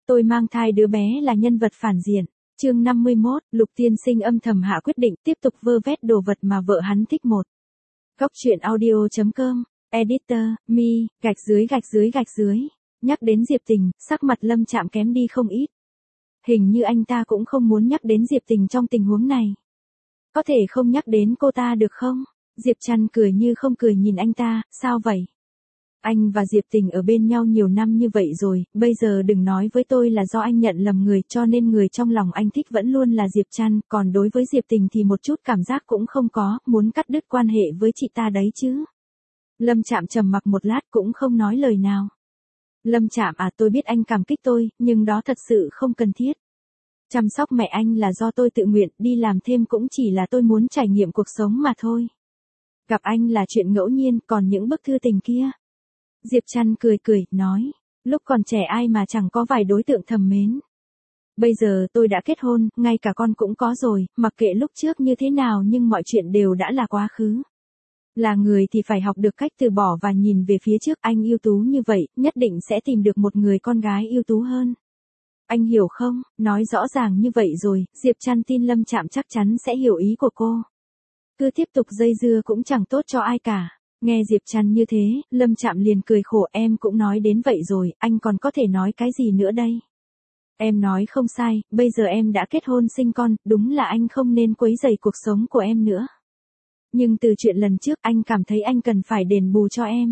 Tôi mang thai đứa bé là nhân vật phản diện. Chương 51, Lục Tiên Sinh âm thầm hạ quyết định tiếp tục vơ vét đồ vật mà vợ hắn thích một. Góc truyện audio.com, editor, mi, gạch dưới. Nhắc đến Diệp Tình, sắc mặt Lâm Trạm kém đi không ít. Hình như anh ta cũng không muốn nhắc đến Diệp Tình trong tình huống này. Có thể không nhắc đến cô ta được không? Diệp Trăn cười như không cười nhìn anh ta, sao vậy? Anh và Diệp Tình ở bên nhau nhiều năm như vậy rồi, bây giờ đừng nói với tôi là do anh nhận lầm người cho nên người trong lòng anh thích vẫn luôn là Diệp Trăn, còn đối với Diệp Tình thì một chút cảm giác cũng không có, muốn cắt đứt quan hệ với chị ta đấy chứ. Lâm Trạm trầm mặc một lát cũng không nói lời nào. Lâm Trạm à, tôi biết anh cảm kích tôi, nhưng đó thật sự không cần thiết. Chăm sóc mẹ anh là do tôi tự nguyện, đi làm thêm cũng chỉ là tôi muốn trải nghiệm cuộc sống mà thôi. Gặp anh là chuyện ngẫu nhiên, còn những bức thư tình kia. Diệp Trăn cười, nói, lúc còn trẻ ai mà chẳng có vài đối tượng thầm mến. Bây giờ tôi đã kết hôn, ngay cả con cũng có rồi, mặc kệ lúc trước như thế nào nhưng mọi chuyện đều đã là quá khứ. Là người thì phải học được cách từ bỏ và nhìn về phía trước, anh ưu tú như vậy, nhất định sẽ tìm được một người con gái ưu tú hơn. Anh hiểu không, nói rõ ràng như vậy rồi, Diệp Trăn tin Lâm Trạm chắc chắn sẽ hiểu ý của cô. Cứ tiếp tục dây dưa cũng chẳng tốt cho ai cả. Nghe Diệp Trăn như thế, Lâm Trạm liền cười khổ, em cũng nói đến vậy rồi, anh còn có thể nói cái gì nữa đây? Em nói không sai, bây giờ em đã kết hôn sinh con, đúng là anh không nên quấy rầy cuộc sống của em nữa. Nhưng từ chuyện lần trước anh cảm thấy anh cần phải đền bù cho em.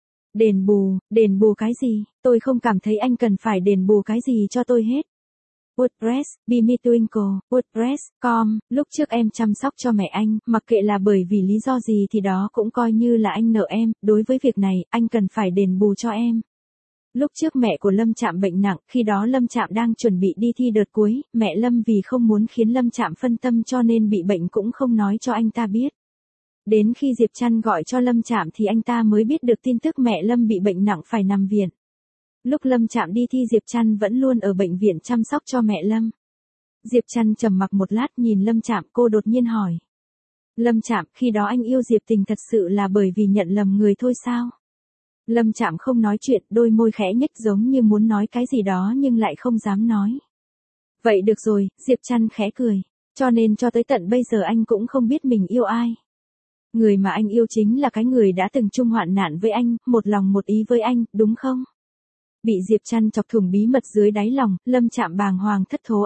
Đền bù cái gì? Tôi không cảm thấy anh cần phải đền bù cái gì cho tôi hết. WordPress, Bimitwinkle, WordPress.com, lúc trước em chăm sóc cho mẹ anh, mặc kệ là bởi vì lý do gì thì đó cũng coi như là anh nợ em, đối với việc này, anh cần phải đền bù cho em. Lúc trước mẹ của Lâm Trạm bệnh nặng, khi đó Lâm Trạm đang chuẩn bị đi thi đợt cuối, mẹ Lâm vì không muốn khiến Lâm Trạm phân tâm cho nên bị bệnh cũng không nói cho anh ta biết. Đến khi Diệp Trăn gọi cho Lâm Trạm thì anh ta mới biết được tin tức mẹ Lâm bị bệnh nặng phải nằm viện. Lúc Lâm Trạm đi thi Diệp Trăn vẫn luôn ở bệnh viện chăm sóc cho mẹ Lâm. Diệp Trăn trầm mặc một lát nhìn Lâm Trạm, cô đột nhiên hỏi. Lâm Trạm, khi đó anh yêu Diệp Tình thật sự là bởi vì nhận lầm người thôi sao? Lâm Trạm không nói chuyện, đôi môi khẽ nhếch giống như muốn nói cái gì đó nhưng lại không dám nói. Vậy được rồi, Diệp Trăn khẽ cười. Cho nên cho tới tận bây giờ anh cũng không biết mình yêu ai. Người mà anh yêu chính là cái người đã từng chung hoạn nạn với anh, một lòng một ý với anh, đúng không? Bị Diệp Trăn chọc thủng bí mật dưới đáy lòng, Lâm Trạm bàng hoàng thất thố.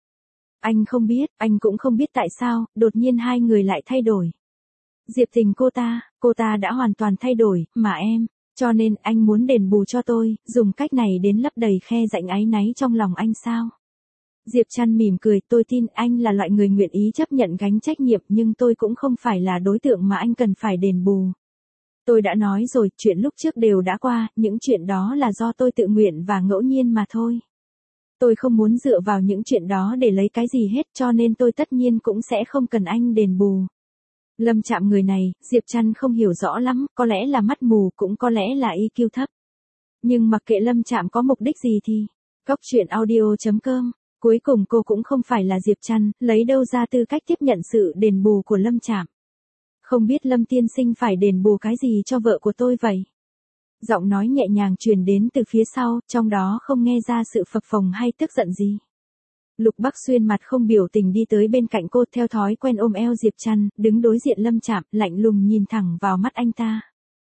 Anh không biết, anh cũng không biết tại sao, đột nhiên hai người lại thay đổi. Diệp Tình cô ta đã hoàn toàn thay đổi, mà em, cho nên anh muốn đền bù cho tôi, dùng cách này đến lấp đầy khe rãnh áy náy trong lòng anh sao? Diệp Trăn mỉm cười, tôi tin anh là loại người nguyện ý chấp nhận gánh trách nhiệm nhưng tôi cũng không phải là đối tượng mà anh cần phải đền bù. Tôi đã nói rồi, chuyện lúc trước đều đã qua, những chuyện đó là do tôi tự nguyện và ngẫu nhiên mà thôi. Tôi không muốn dựa vào những chuyện đó để lấy cái gì hết cho nên tôi tất nhiên cũng sẽ không cần anh đền bù. Lâm Trạm người này, Diệp Trăn không hiểu rõ lắm, có lẽ là mắt mù cũng có lẽ là IQ thấp. Nhưng mặc kệ Lâm Trạm có mục đích gì thì, góc truyện audio.com, cuối cùng cô cũng không phải là Diệp Trăn, lấy đâu ra tư cách tiếp nhận sự đền bù của Lâm Trạm. Không biết Lâm tiên sinh phải đền bù cái gì cho vợ của tôi vậy? Giọng nói nhẹ nhàng truyền đến từ phía sau, trong đó không nghe ra sự phập phồng hay tức giận gì. Lục Bắc Xuyên mặt không biểu tình đi tới bên cạnh cô theo thói quen ôm eo Diệp Trăn, đứng đối diện Lâm Trạm, lạnh lùng nhìn thẳng vào mắt anh ta.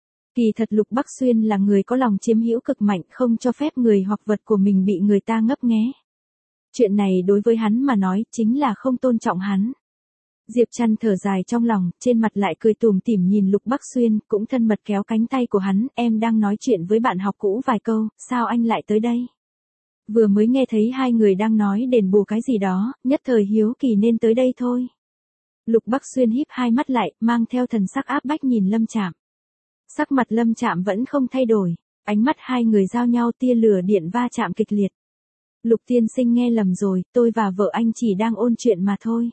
Kỳ thật Lục Bắc Xuyên là người có lòng chiếm hữu cực mạnh, không cho phép người hoặc vật của mình bị người ta ngấp nghé. Chuyện này đối với hắn mà nói chính là không tôn trọng hắn. Diệp Trăn thở dài trong lòng, trên mặt lại cười tủm tỉm nhìn Lục Bắc Xuyên, cũng thân mật kéo cánh tay của hắn, em đang nói chuyện với bạn học cũ vài câu, sao anh lại tới đây? Vừa mới nghe thấy hai người đang nói đền bù cái gì đó, nhất thời hiếu kỳ nên tới đây thôi. Lục Bắc Xuyên híp hai mắt lại, mang theo thần sắc áp bách nhìn Lâm Trạm. Sắc mặt Lâm Trạm vẫn không thay đổi, ánh mắt hai người giao nhau tia lửa điện va chạm kịch liệt. Lục tiên sinh nghe lầm rồi, tôi và vợ anh chỉ đang ôn chuyện mà thôi.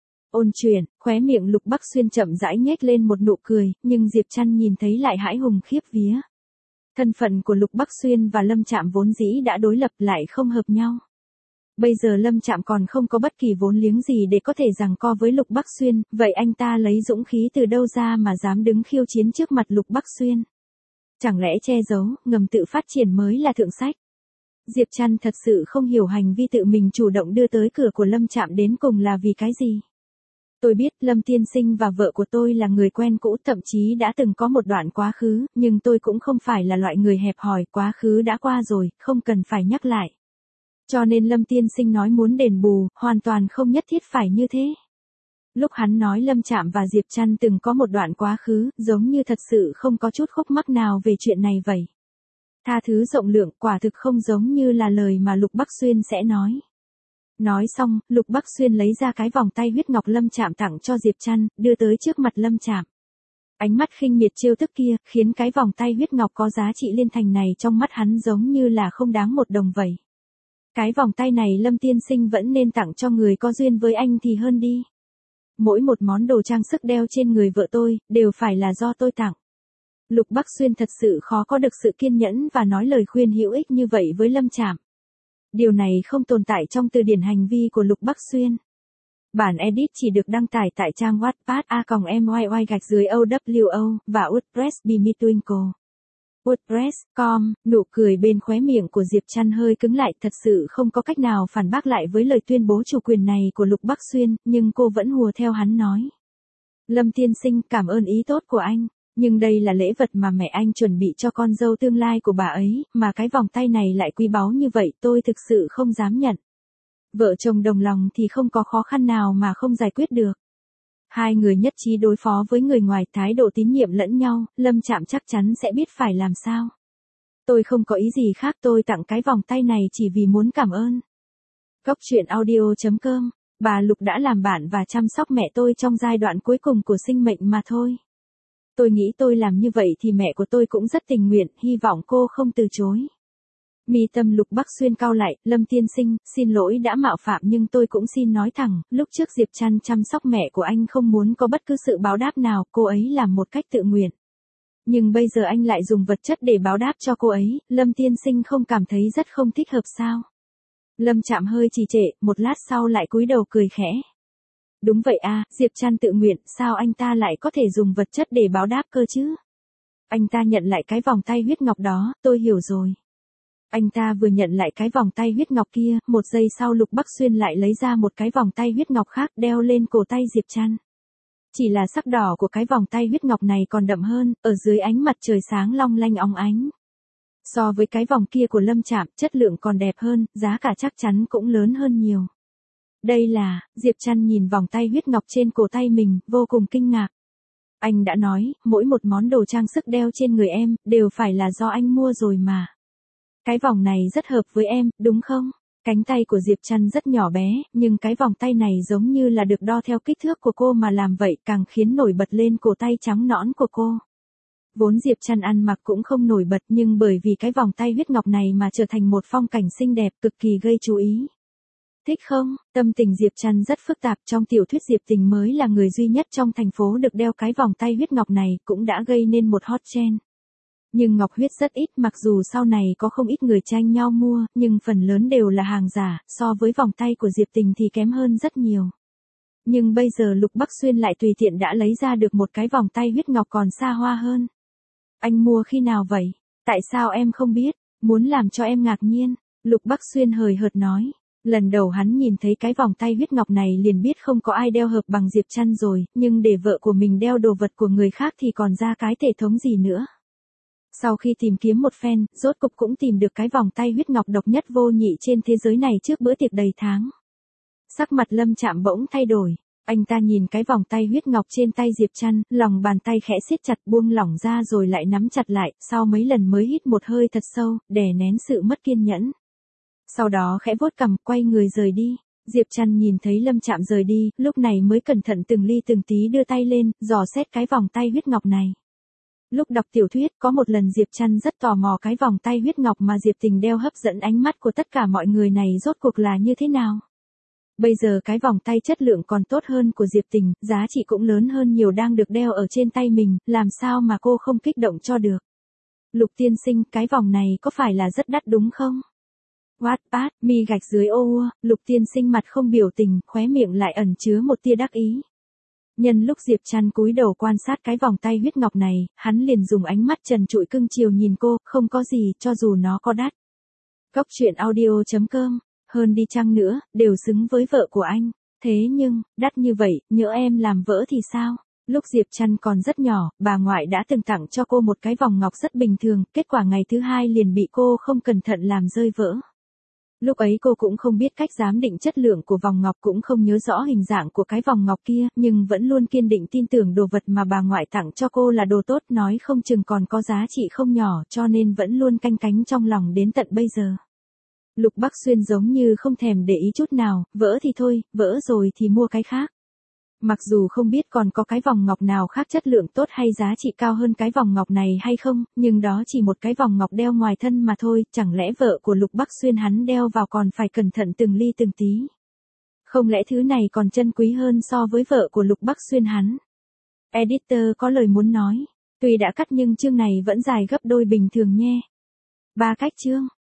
Ôn chuyện, khóe miệng Lục Bắc Xuyên chậm rãi nhếch lên một nụ cười, nhưng Diệp Trăn nhìn thấy lại hãi hùng khiếp vía. Thân phận của Lục Bắc Xuyên và Lâm Trạm vốn dĩ đã đối lập lại không hợp nhau. Bây giờ Lâm Trạm còn không có bất kỳ vốn liếng gì để có thể giằng co với Lục Bắc Xuyên, vậy anh ta lấy dũng khí từ đâu ra mà dám đứng khiêu chiến trước mặt Lục Bắc Xuyên? Chẳng lẽ che giấu, ngầm tự phát triển mới là thượng sách? Diệp Trăn thật sự không hiểu hành vi tự mình chủ động đưa tới cửa của Lâm Trạm đến cùng là vì cái gì. Tôi biết Lâm tiên sinh và vợ của tôi là người quen cũ, thậm chí đã từng có một đoạn quá khứ, nhưng tôi cũng không phải là loại người hẹp hòi, quá khứ đã qua rồi, không cần phải nhắc lại. Cho nên Lâm tiên sinh nói muốn đền bù, hoàn toàn không nhất thiết phải như thế. Lúc hắn nói Lâm Trạm và Diệp Trăn từng có một đoạn quá khứ, giống như thật sự không có chút khúc mắc nào về chuyện này vậy. Tha thứ rộng lượng, quả thực không giống như là lời mà Lục Bắc Xuyên sẽ nói. Nói xong, Lục Bắc Xuyên lấy ra cái vòng tay huyết ngọc Lâm Trạm tặng cho Diệp Trăn, đưa tới trước mặt Lâm Trạm. Ánh mắt khinh miệt trêu tức kia, khiến cái vòng tay huyết ngọc có giá trị liên thành này trong mắt hắn giống như là không đáng một đồng vậy. Cái vòng tay này Lâm tiên sinh vẫn nên tặng cho người có duyên với anh thì hơn đi. Mỗi một món đồ trang sức đeo trên người vợ tôi, đều phải là do tôi tặng. Lục Bắc Xuyên thật sự khó có được sự kiên nhẫn và nói lời khuyên hữu ích như vậy với Lâm Trạm. Điều này không tồn tại trong từ điển hành vi của Lục Bắc Xuyên. Bản edit chỉ được đăng tải tại trang Wattpad a.myy_owo và WordPress Bimitwinkle. WordPress.com, nụ cười bên khóe miệng của Diệp Trăn hơi cứng lại, thật sự không có cách nào phản bác lại với lời tuyên bố chủ quyền này của Lục Bắc Xuyên, nhưng cô vẫn hùa theo hắn nói. Lâm tiên sinh, cảm ơn ý tốt của anh, nhưng đây là lễ vật mà mẹ anh chuẩn bị cho con dâu tương lai của bà ấy, mà cái vòng tay này lại quý báu như vậy, tôi thực sự không dám nhận. Vợ chồng đồng lòng thì không có khó khăn nào mà không giải quyết được. Hai người nhất trí đối phó với người ngoài, thái độ tín nhiệm lẫn nhau, Lâm Trạm chắc chắn sẽ biết phải làm sao. Tôi không có ý gì khác, tôi tặng cái vòng tay này chỉ vì muốn cảm ơn. Góc truyện audio.com, bà Lục đã làm bạn và chăm sóc mẹ tôi trong giai đoạn cuối cùng của sinh mệnh mà thôi. Tôi nghĩ tôi làm như vậy thì mẹ của tôi cũng rất tình nguyện, hy vọng cô không từ chối. Mi tâm Lục Bắc Xuyên cau lại, Lâm tiên sinh, xin lỗi đã mạo phạm nhưng tôi cũng xin nói thẳng, lúc trước Diệp Trăn chăm sóc mẹ của anh không muốn có bất cứ sự báo đáp nào, cô ấy làm một cách tự nguyện. Nhưng bây giờ anh lại dùng vật chất để báo đáp cho cô ấy, Lâm tiên sinh không cảm thấy rất không thích hợp sao? Lâm Trạm hơi trì trệ, một lát sau lại cúi đầu cười khẽ. Đúng vậy à, Diệp Trăn tự nguyện, sao anh ta lại có thể dùng vật chất để báo đáp cơ chứ? Anh ta nhận lại cái vòng tay huyết ngọc đó, tôi hiểu rồi. Anh ta vừa nhận lại cái vòng tay huyết ngọc kia, một giây sau Lục Bắc Xuyên lại lấy ra một cái vòng tay huyết ngọc khác đeo lên cổ tay Diệp Trăn. Chỉ là sắc đỏ của cái vòng tay huyết ngọc này còn đậm hơn, ở dưới ánh mặt trời sáng long lanh óng ánh. So với cái vòng kia của Lâm Trạm, chất lượng còn đẹp hơn, giá cả chắc chắn cũng lớn hơn nhiều. Đây là, Diệp Trăn nhìn vòng tay huyết ngọc trên cổ tay mình, vô cùng kinh ngạc. Anh đã nói, mỗi một món đồ trang sức đeo trên người em, đều phải là do anh mua rồi mà. Cái vòng này rất hợp với em, đúng không? Cánh tay của Diệp Trăn rất nhỏ bé, nhưng cái vòng tay này giống như là được đo theo kích thước của cô mà làm vậy, càng khiến nổi bật lên cổ tay trắng nõn của cô. Vốn Diệp Trăn ăn mặc cũng không nổi bật, nhưng bởi vì cái vòng tay huyết ngọc này mà trở thành một phong cảnh xinh đẹp, cực kỳ gây chú ý. Thích không? Tâm tình Diệp Trăn rất phức tạp, trong tiểu thuyết Diệp Tình mới là người duy nhất trong thành phố được đeo cái vòng tay huyết ngọc này, cũng đã gây nên một hot trend. Nhưng ngọc huyết rất ít, mặc dù sau này có không ít người tranh nhau mua, nhưng phần lớn đều là hàng giả, so với vòng tay của Diệp Tình thì kém hơn rất nhiều. Nhưng bây giờ Lục Bắc Xuyên lại tùy tiện đã lấy ra được một cái vòng tay huyết ngọc còn xa hoa hơn. Anh mua khi nào vậy? Tại sao em không biết? Muốn làm cho em ngạc nhiên. Lục Bắc Xuyên hời hợt nói. Lần đầu hắn nhìn thấy cái vòng tay huyết ngọc này liền biết không có ai đeo hợp bằng Diệp Trăn rồi, nhưng để vợ của mình đeo đồ vật của người khác thì còn ra cái thể thống gì nữa. Sau khi tìm kiếm một phen, rốt cục cũng tìm được cái vòng tay huyết ngọc độc nhất vô nhị trên thế giới này trước bữa tiệc đầy tháng. Sắc mặt Lâm Trạm bỗng thay đổi. Anh ta nhìn cái vòng tay huyết ngọc trên tay Diệp Trăn, lòng bàn tay khẽ siết chặt, buông lỏng ra rồi lại nắm chặt lại, sau mấy lần mới hít một hơi thật sâu, đè nén sự mất kiên nhẫn. Sau đó khẽ vuốt cằm, quay người rời đi. Diệp Trăn nhìn thấy Lâm Trạm rời đi, lúc này mới cẩn thận từng ly từng tí đưa tay lên, dò xét cái vòng tay huyết ngọc này. Lúc đọc tiểu thuyết, có một lần Diệp Trăn rất tò mò cái vòng tay huyết ngọc mà Diệp Tình đeo hấp dẫn ánh mắt của tất cả mọi người này rốt cuộc là như thế nào. Bây giờ cái vòng tay chất lượng còn tốt hơn của Diệp Tình, giá trị cũng lớn hơn nhiều đang được đeo ở trên tay mình, làm sao mà cô không kích động cho được. Lục tiên sinh, cái vòng này có phải là rất đắt đúng không? Wattpad, _, Lục tiên sinh mặt không biểu tình, khóe miệng lại ẩn chứa một tia đắc ý. Nhân lúc Diệp Trăn cúi đầu quan sát cái vòng tay huyết ngọc này, hắn liền dùng ánh mắt trần trụi cưng chiều nhìn cô, không có gì, cho dù nó có đắt. Cóc truyện audio.com, hơn đi chăng nữa, đều xứng với vợ của anh. Thế nhưng, đắt như vậy, nhỡ em làm vỡ thì sao? Lúc Diệp Trăn còn rất nhỏ, bà ngoại đã từng tặng cho cô một cái vòng ngọc rất bình thường, kết quả ngày thứ hai liền bị cô không cẩn thận làm rơi vỡ. Lúc ấy cô cũng không biết cách giám định chất lượng của vòng ngọc, cũng không nhớ rõ hình dạng của cái vòng ngọc kia, nhưng vẫn luôn kiên định tin tưởng đồ vật mà bà ngoại tặng cho cô là đồ tốt, nói không chừng còn có giá trị không nhỏ, cho nên vẫn luôn canh cánh trong lòng đến tận bây giờ. Lục Bắc Xuyên giống như không thèm để ý chút nào, vỡ thì thôi, vỡ rồi thì mua cái khác. Mặc dù không biết còn có cái vòng ngọc nào khác chất lượng tốt hay giá trị cao hơn cái vòng ngọc này hay không, nhưng đó chỉ một cái vòng ngọc đeo ngoài thân mà thôi, chẳng lẽ vợ của Lục Bắc Xuyên hắn đeo vào còn phải cẩn thận từng ly từng tí. Không lẽ thứ này còn chân quý hơn so với vợ của Lục Bắc Xuyên hắn? Editor có lời muốn nói, tuy đã cắt nhưng chương này vẫn dài gấp đôi bình thường nhé. 3 cách chương.